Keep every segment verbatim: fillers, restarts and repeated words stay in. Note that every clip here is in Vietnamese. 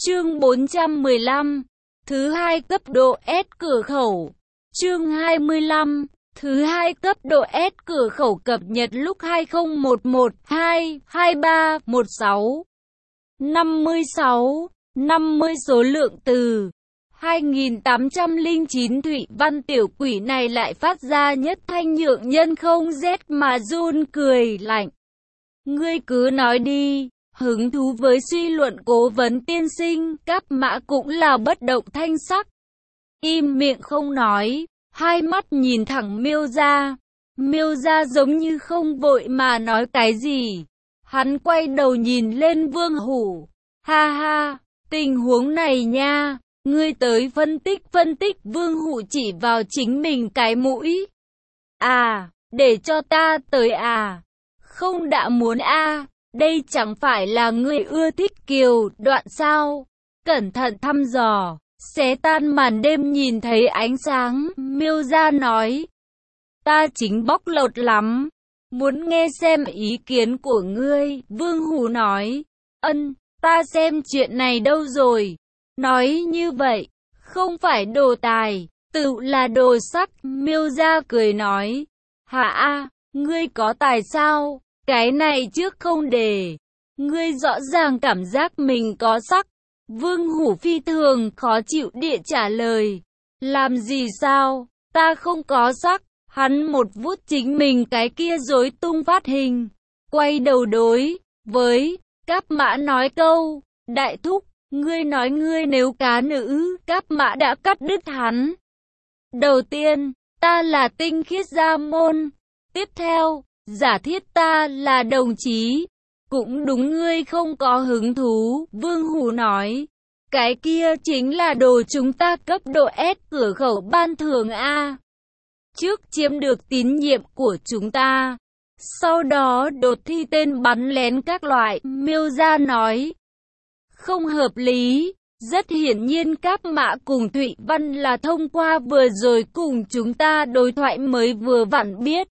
Chương bốn trăm mười lăm. Thứ hai cấp độ S cửa khẩu. Chương hai mươi lăm. Thứ hai cấp độ S cửa khẩu cập nhật lúc hai không một một hai hai ba một sáu. năm mươi sáu. năm mươi số lượng từ. hai nghìn tám trăm lẻ chín Thụy Văn tiểu quỷ này lại phát ra nhất thanh nhượng nhân không rét mà run cười lạnh. Ngươi cứ nói đi. Hứng thú với suy luận cố vấn tiên sinh, Cáp Mã cũng là bất động thanh sắc. Im miệng không nói, hai mắt nhìn thẳng Miêu Gia. Miêu Gia giống như không vội mà nói cái gì. Hắn quay đầu nhìn lên Vương Hủ. Ha ha, tình huống này nha, ngươi tới phân tích phân tích. Vương Hủ chỉ vào chính mình cái mũi. À, để cho ta tới à? Không đã muốn a à. Đây chẳng phải là người ưa thích kiều đoạn sao? Cẩn thận thăm dò, xé tan màn đêm nhìn thấy ánh sáng. Miêu Gia nói, ta chính bóc lột lắm, muốn nghe xem ý kiến của ngươi. Vương Hủ nói, ân, ta xem chuyện này đâu rồi. Nói như vậy, không phải đồ tài, tự là đồ sắc. Miêu Gia cười nói, hả a, ngươi có tài sao? Cái này trước không để. Ngươi rõ ràng cảm giác mình có sắc. Vương Hủ phi thường khó chịu địa trả lời. Làm gì sao? Ta không có sắc. Hắn một vuốt chính mình cái kia rối tung phát hình. Quay đầu đối với Cáp Mã nói câu, đại thúc, ngươi nói ngươi nếu cá nữ. Cáp Mã đã cắt đứt hắn. Đầu tiên, ta là tinh khiết gia môn. Tiếp theo, giả thiết ta là đồng chí. Cũng đúng, ngươi không có hứng thú. Vương Hủ nói, cái kia chính là đồ chúng ta cấp độ S cửa khẩu ban thưởng A. Trước chiếm được tín nhiệm của chúng ta, sau đó đột thi tên bắn lén các loại. Miêu Gia nói, không hợp lý. Rất hiển nhiên Cáp Mã cùng Thụy Văn là thông qua vừa rồi cùng chúng ta đối thoại mới vừa vặn biết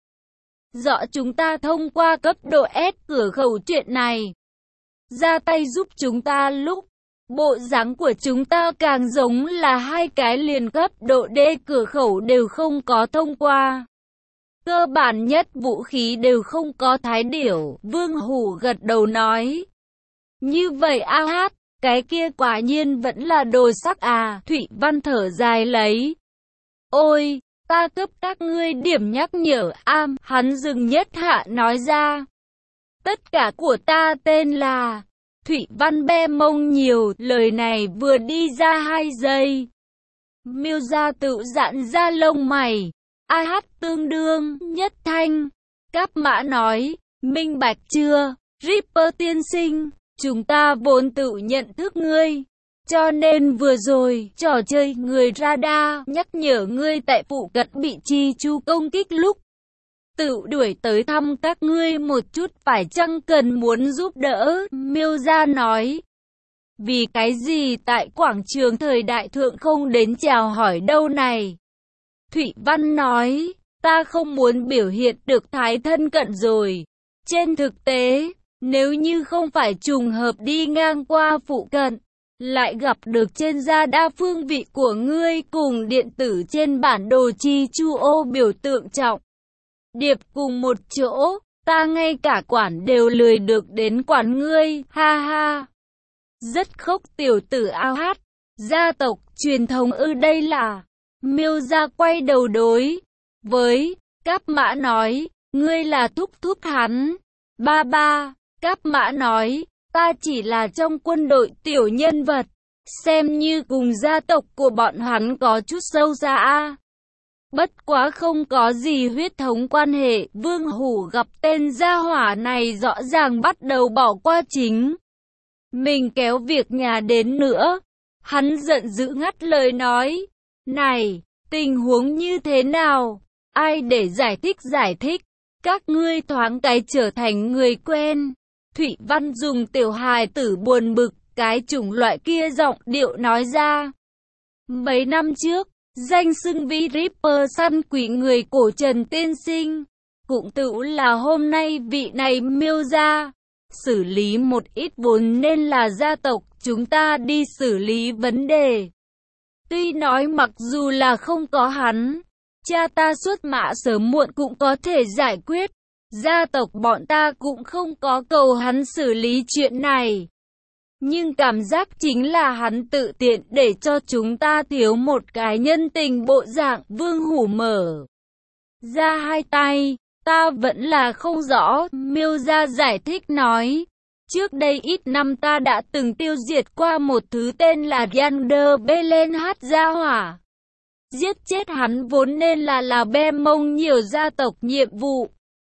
rõ chúng ta thông qua cấp độ S cửa khẩu chuyện này. Ra tay giúp chúng ta lúc bộ dáng của chúng ta càng giống là hai cái liền cấp độ D cửa khẩu đều không có thông qua. Cơ bản nhất vũ khí đều không có thái điểu. Vương Hủ gật đầu nói, như vậy a hát, cái kia quả nhiên vẫn là đồ sắc à. Thụy Văn thở dài lấy, ôi, ta cấp các ngươi điểm nhắc nhở am. Hắn dừng nhất hạ nói ra, tất cả của ta tên là. Thụy Văn be mông nhiều, lời này vừa đi ra hai giây. Miêu Gia tự giãn ra lông mày. A hát tương đương, nhất thanh. Cáp Mã nói, minh bạch chưa, Ripper tiên sinh, chúng ta vốn tự nhận thức ngươi. Cho nên vừa rồi, trò chơi người radar nhắc nhở ngươi tại phụ cận bị chi chu công kích lúc tự đuổi tới thăm các ngươi một chút, phải chăng cần muốn giúp đỡ? Miêu Gia nói, vì cái gì tại quảng trường thời đại thượng không đến chào hỏi đâu này? Thụy Văn nói, ta không muốn biểu hiện được thái thân cận rồi. Trên thực tế, nếu như không phải trùng hợp đi ngang qua phụ cận, lại gặp được trên gia đa phương vị của ngươi cùng điện tử trên bản đồ chi chu ô biểu tượng trọng điệp cùng một chỗ, ta ngay cả quản đều lười được đến quản ngươi, ha ha. Rất khốc tiểu tử ao hát, gia tộc truyền thống ư đây là. Miêu Gia quay đầu đối với Cáp Mã nói, ngươi là thúc thúc hắn. Ba ba, Cáp Mã nói, ta chỉ là trong quân đội tiểu nhân vật, xem như cùng gia tộc của bọn hắn có chút sâu xa a. Bất quá không có gì huyết thống quan hệ. Vương Hủ gặp tên gia hỏa này rõ ràng bắt đầu bỏ qua chính mình kéo việc nhà đến nữa. Hắn giận dữ ngắt lời nói, này, tình huống như thế nào? Ai để giải thích giải thích? Các ngươi thoáng cái trở thành người quen. Thụy Văn dùng tiểu hài tử buồn bực, cái chủng loại kia giọng điệu nói ra. Mấy năm trước, danh xưng vi Ripper săn quỷ người cổ Trần tiên sinh, cũng tự là hôm nay vị này Miêu Gia, xử lý một ít vốn nên là gia tộc chúng ta đi xử lý vấn đề. Tuy nói mặc dù là không có hắn, cha ta xuất mã sớm muộn cũng có thể giải quyết. Gia tộc bọn ta cũng không có cầu hắn xử lý chuyện này. Nhưng cảm giác chính là hắn tự tiện để cho chúng ta thiếu một cái nhân tình bộ dạng. Vương Hủ mở ra hai tay. Ta vẫn là không rõ. Miêu Gia giải thích nói. Trước đây ít năm ta đã từng tiêu diệt qua một thứ tên là Yander Belen Hát Gia Hỏa. Giết chết hắn vốn nên là là be mông nhiều gia tộc nhiệm vụ.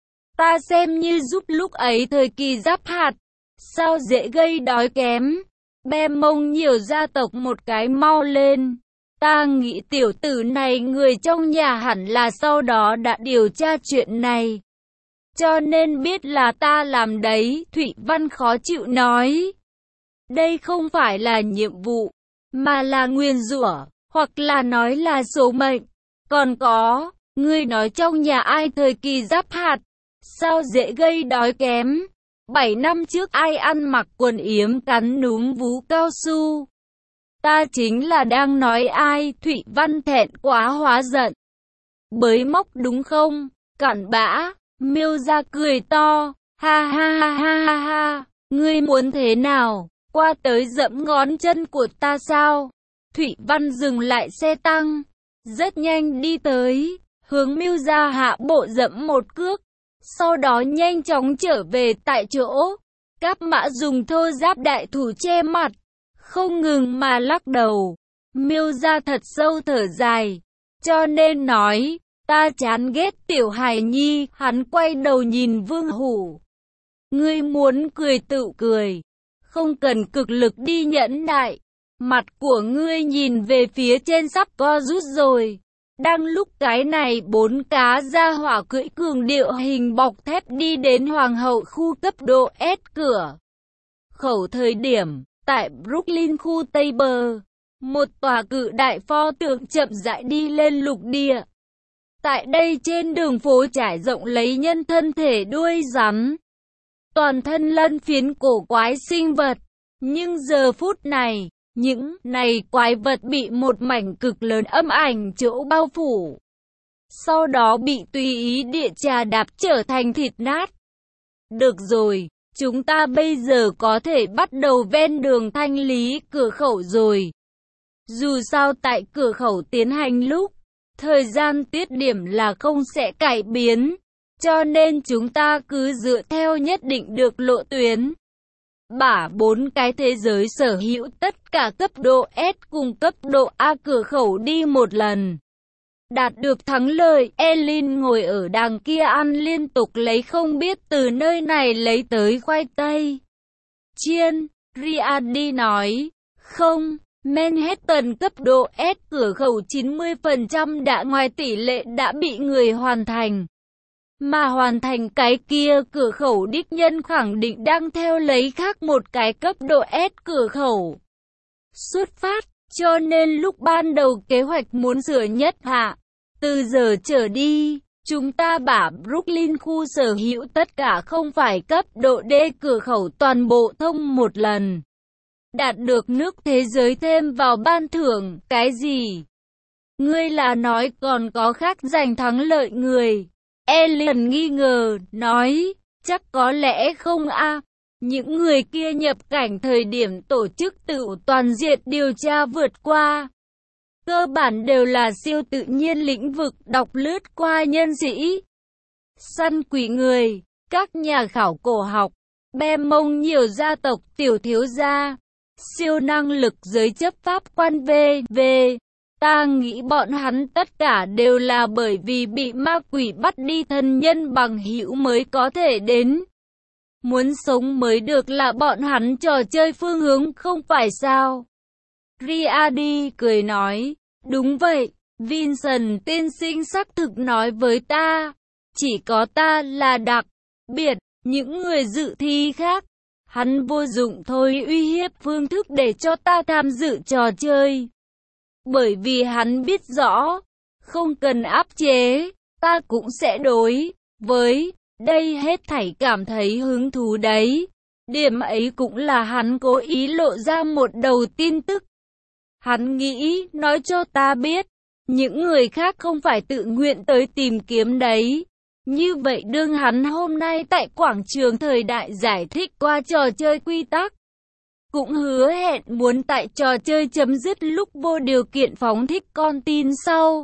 Ta xem như giúp lúc ấy thời kỳ giáp hạt. Sao dễ gây đói kém. Be mông nhiều gia tộc một cái mau lên. Ta nghĩ tiểu tử này người trong nhà hẳn là sau đó đã điều tra chuyện này. Cho nên biết là ta làm đấy. Thụy Văn khó chịu nói. Đây không phải là nhiệm vụ, mà là nguyền rủa, hoặc là nói là số mệnh. Còn có, ngươi nói trong nhà ai thời kỳ giáp hạt, sao dễ gây đói kém. Bảy năm trước ai ăn mặc quần yếm cắn núm vú cao su. Ta chính là đang nói ai. Thụy Văn thẹn quá hóa giận. Bới móc đúng không? Cặn bã. Miêu Gia cười to. Ha ha ha ha ha ha. Ngươi muốn thế nào? Qua tới dẫm ngón chân của ta sao? Thụy Văn dừng lại xe tăng. Rất nhanh đi tới. Hướng Miêu Gia hạ bộ dẫm một cước. Sau đó nhanh chóng trở về tại chỗ. Cáp Mã dùng thô giáp đại thủ che mặt. Không ngừng mà lắc đầu. Miêu Gia thật sâu thở dài. Cho nên nói. Ta chán ghét tiểu hài nhi. Hắn quay đầu nhìn Vương Hủ. Ngươi muốn cười tự cười. Không cần cực lực đi nhẫn nại. Mặt của ngươi nhìn về phía trên sắp co rút rồi. Đang lúc cái này bốn cá gia hỏa cưỡi cường điệu hình bọc thép đi đến Hoàng hậu khu cấp độ S cửa khẩu thời điểm, tại Brooklyn khu Tây Bờ, một tòa cự đại pho tượng chậm rãi đi lên lục địa. Tại đây trên đường phố trải rộng lấy nhân thân thể đuôi rắn, toàn thân lân phiến cổ quái sinh vật. Nhưng giờ phút này, những này quái vật bị một mảnh cực lớn âm ảnh chỗ bao phủ. Sau đó bị tùy ý địa trà đạp trở thành thịt nát. Được rồi, chúng ta bây giờ có thể bắt đầu ven đường thanh lý cửa khẩu rồi. Dù sao tại cửa khẩu tiến hành lúc, thời gian tiết điểm là không sẽ cải biến. Cho nên chúng ta cứ dựa theo nhất định được lộ tuyến. Bả bốn cái thế giới sở hữu tất cả cấp độ S cùng cấp độ A cửa khẩu đi một lần. Đạt được thắng lợi, Elin ngồi ở đằng kia ăn liên tục lấy không biết từ nơi này lấy tới khoai tây chiên. Riadi nói, không, Manhattan cấp độ S cửa khẩu chín mươi phần trăm đã ngoài tỷ lệ đã bị người hoàn thành. Mà hoàn thành cái kia cửa khẩu đích nhân khẳng định đang theo lấy khác một cái cấp độ S cửa khẩu xuất phát, cho nên lúc ban đầu kế hoạch muốn sửa nhất hạ. Từ giờ trở đi, chúng ta bả Brooklyn khu sở hữu tất cả không phải cấp độ D cửa khẩu toàn bộ thông một lần. Đạt được nước thế giới thêm vào ban thưởng, cái gì? Ngươi là nói còn có khác giành thắng lợi người. Alien nghi ngờ, nói, chắc có lẽ không a. Những người kia nhập cảnh thời điểm tổ chức tự toàn diện điều tra vượt qua. Cơ bản đều là siêu tự nhiên lĩnh vực đọc lướt qua nhân sĩ. Săn quỷ người, các nhà khảo cổ học, be mông nhiều gia tộc tiểu thiếu gia, siêu năng lực giới chấp pháp quan vê vê. Ta nghĩ bọn hắn tất cả đều là bởi vì bị ma quỷ bắt đi thân nhân bằng hữu mới có thể đến. Muốn sống mới được là bọn hắn trò chơi phương hướng không phải sao? Riadi cười nói, đúng vậy, Vincent tiên sinh xác thực nói với ta. Chỉ có ta là đặc biệt, những người dự thi khác. Hắn vô dụng thôi uy hiếp phương thức để cho ta tham dự trò chơi. Bởi vì hắn biết rõ, không cần áp chế, ta cũng sẽ đối với đây hết thảy cảm thấy hứng thú đấy. Điểm ấy cũng là hắn cố ý lộ ra một đầu tin tức. Hắn nghĩ, nói cho ta biết, những người khác không phải tự nguyện tới tìm kiếm đấy. Như vậy đương hắn hôm nay tại quảng trường thời đại giải thích qua trò chơi quy tắc, cũng hứa hẹn muốn tại trò chơi chấm dứt lúc vô điều kiện phóng thích con tin sau.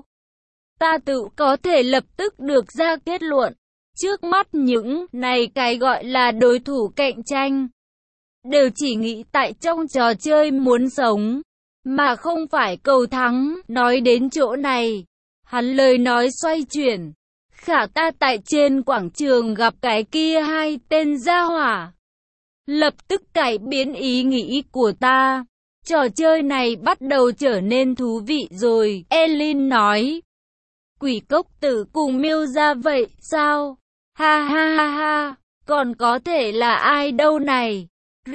Ta tự có thể lập tức được ra kết luận. Trước mắt những này cái gọi là đối thủ cạnh tranh, đều chỉ nghĩ tại trong trò chơi muốn sống, mà không phải cầu thắng. Nói đến chỗ này, hắn lời nói xoay chuyển. Khả ta tại trên quảng trường gặp cái kia hai tên gia hỏa, lập tức cải biến ý nghĩ của ta. Trò chơi này bắt đầu trở nên thú vị rồi, Elin nói. Quỷ cốc tử cùng Miêu ra vậy sao? Ha ha ha ha, còn có thể là ai đâu này?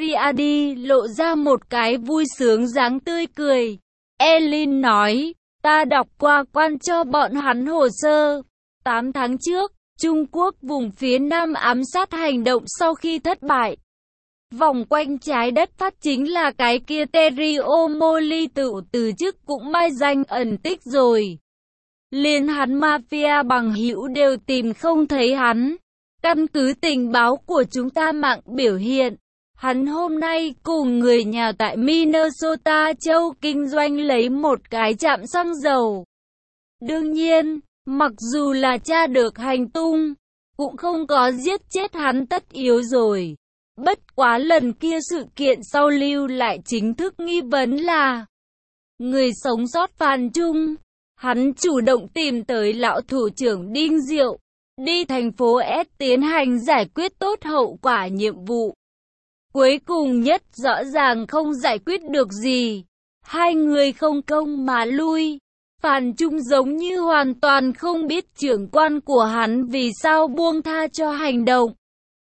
Riadi lộ ra một cái vui sướng dáng tươi cười. Elin nói, ta đọc qua quan cho bọn hắn hồ sơ. tám tháng trước, Trung Quốc vùng phía Nam ám sát hành động sau khi thất bại. Vòng quanh trái đất phát chính là cái kia Teriomoli tự từ chức cũng mai danh ẩn tích rồi. Liên hắn mafia bằng hữu đều tìm không thấy hắn. Căn cứ tình báo của chúng ta mạng biểu hiện, hắn hôm nay cùng người nhà tại Minnesota châu kinh doanh lấy một cái trạm xăng dầu. Đương nhiên, mặc dù là tra được hành tung, cũng không có giết chết hắn tất yếu rồi. Bất quá lần kia sự kiện sau lưu lại chính thức nghi vấn là người sống sót Phan Trung. Hắn chủ động tìm tới lão thủ trưởng Đinh Diệu, đi thành phố S tiến hành giải quyết tốt hậu quả nhiệm vụ. Cuối cùng nhất rõ ràng không giải quyết được gì. Hai người không công mà lui. Phan Trung giống như hoàn toàn không biết trưởng quan của hắn vì sao buông tha cho hành động.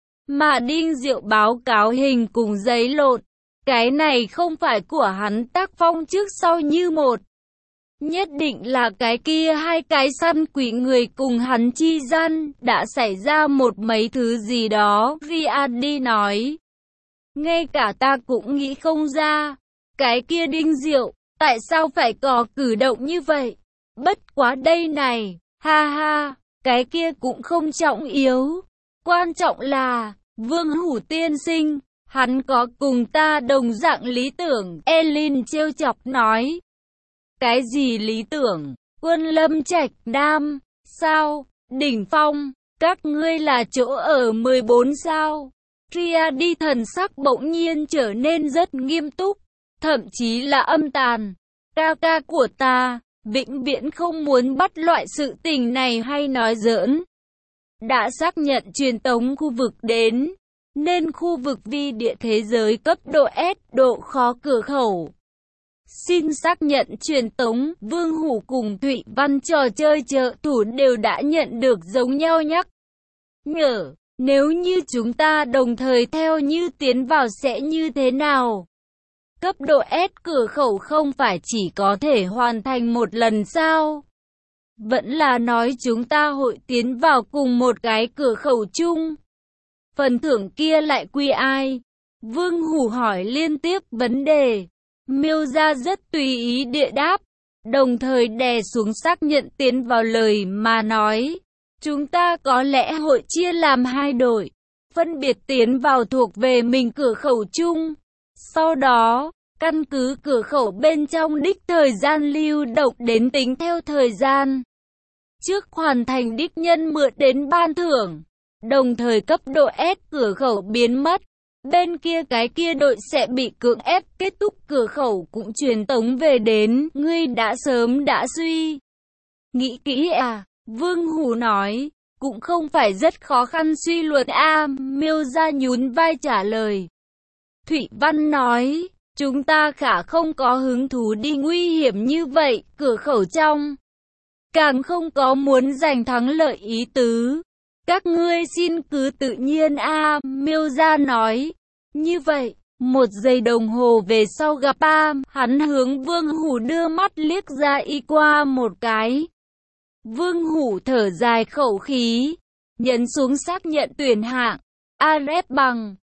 Mà Đinh Diệu báo cáo hình cùng giấy lộn. Cái này không phải của hắn tác phong trước sau như một. Nhất định là cái kia hai cái săn quỷ người cùng hắn chi gian, đã xảy ra một mấy thứ gì đó, Riadi nói. Ngay cả ta cũng nghĩ không ra, cái kia Đinh Diệu, tại sao phải có cử động như vậy? Bất quá đây này, ha ha, cái kia cũng không trọng yếu. Quan trọng là, Vương Hủ tiên sinh, hắn có cùng ta đồng dạng lý tưởng, Elin trêu chọc nói. Cái gì lý tưởng? Quân Lâm Trạch Nam, sao? Đỉnh Phong, các ngươi là chỗ ở mười bốn sao? Riadi thần sắc bỗng nhiên trở nên rất nghiêm túc, thậm chí là âm tàn. Ca ca của ta, vĩnh viễn không muốn bắt loại sự tình này hay nói giỡn. Đã xác nhận truyền tống khu vực đến, nên khu vực vi địa thế giới cấp độ S, độ khó cửa khẩu. Xin xác nhận truyền tống, Vương Hủ cùng Thụy Văn trò chơi trợ thủ đều đã nhận được giống nhau nhắc nhở. Nếu như chúng ta đồng thời theo như tiến vào sẽ như thế nào? Cấp độ S cửa khẩu không phải chỉ có thể hoàn thành một lần sao? Vẫn là nói chúng ta hội tiến vào cùng một cái cửa khẩu chung. Phần thưởng kia lại quy ai? Vương Hủ hỏi liên tiếp vấn đề. Miêu ra rất tùy ý địa đáp, đồng thời đè xuống xác nhận tiến vào lời mà nói. Chúng ta có lẽ hội chia làm hai đội, phân biệt tiến vào thuộc về mình cửa khẩu chung. Sau đó, căn cứ cửa khẩu bên trong đích thời gian lưu động đến tính theo thời gian. Trước hoàn thành đích nhân mượn đến ban thưởng, đồng thời cấp độ S cửa khẩu biến mất. Bên kia cái kia đội sẽ bị cưỡng ép kết thúc cửa khẩu cũng truyền tống về đến, ngươi đã sớm đã suy nghĩ kỹ à? Vương Hủ nói, cũng không phải rất khó khăn suy luận a. Miêu ra nhún vai trả lời. Thụy Văn nói, chúng ta khả không có hứng thú đi nguy hiểm như vậy, cửa khẩu trong. Càng không có muốn giành thắng lợi ý tứ. Các ngươi xin cứ tự nhiên a. Miêu ra nói. Như vậy, một giây đồng hồ về sau gặp a, hắn hướng Vương Hủ đưa mắt liếc ra y qua một cái. Vương Hủ thở dài khẩu khí, nhấn xuống xác nhận tuyển hạng. Arep bằng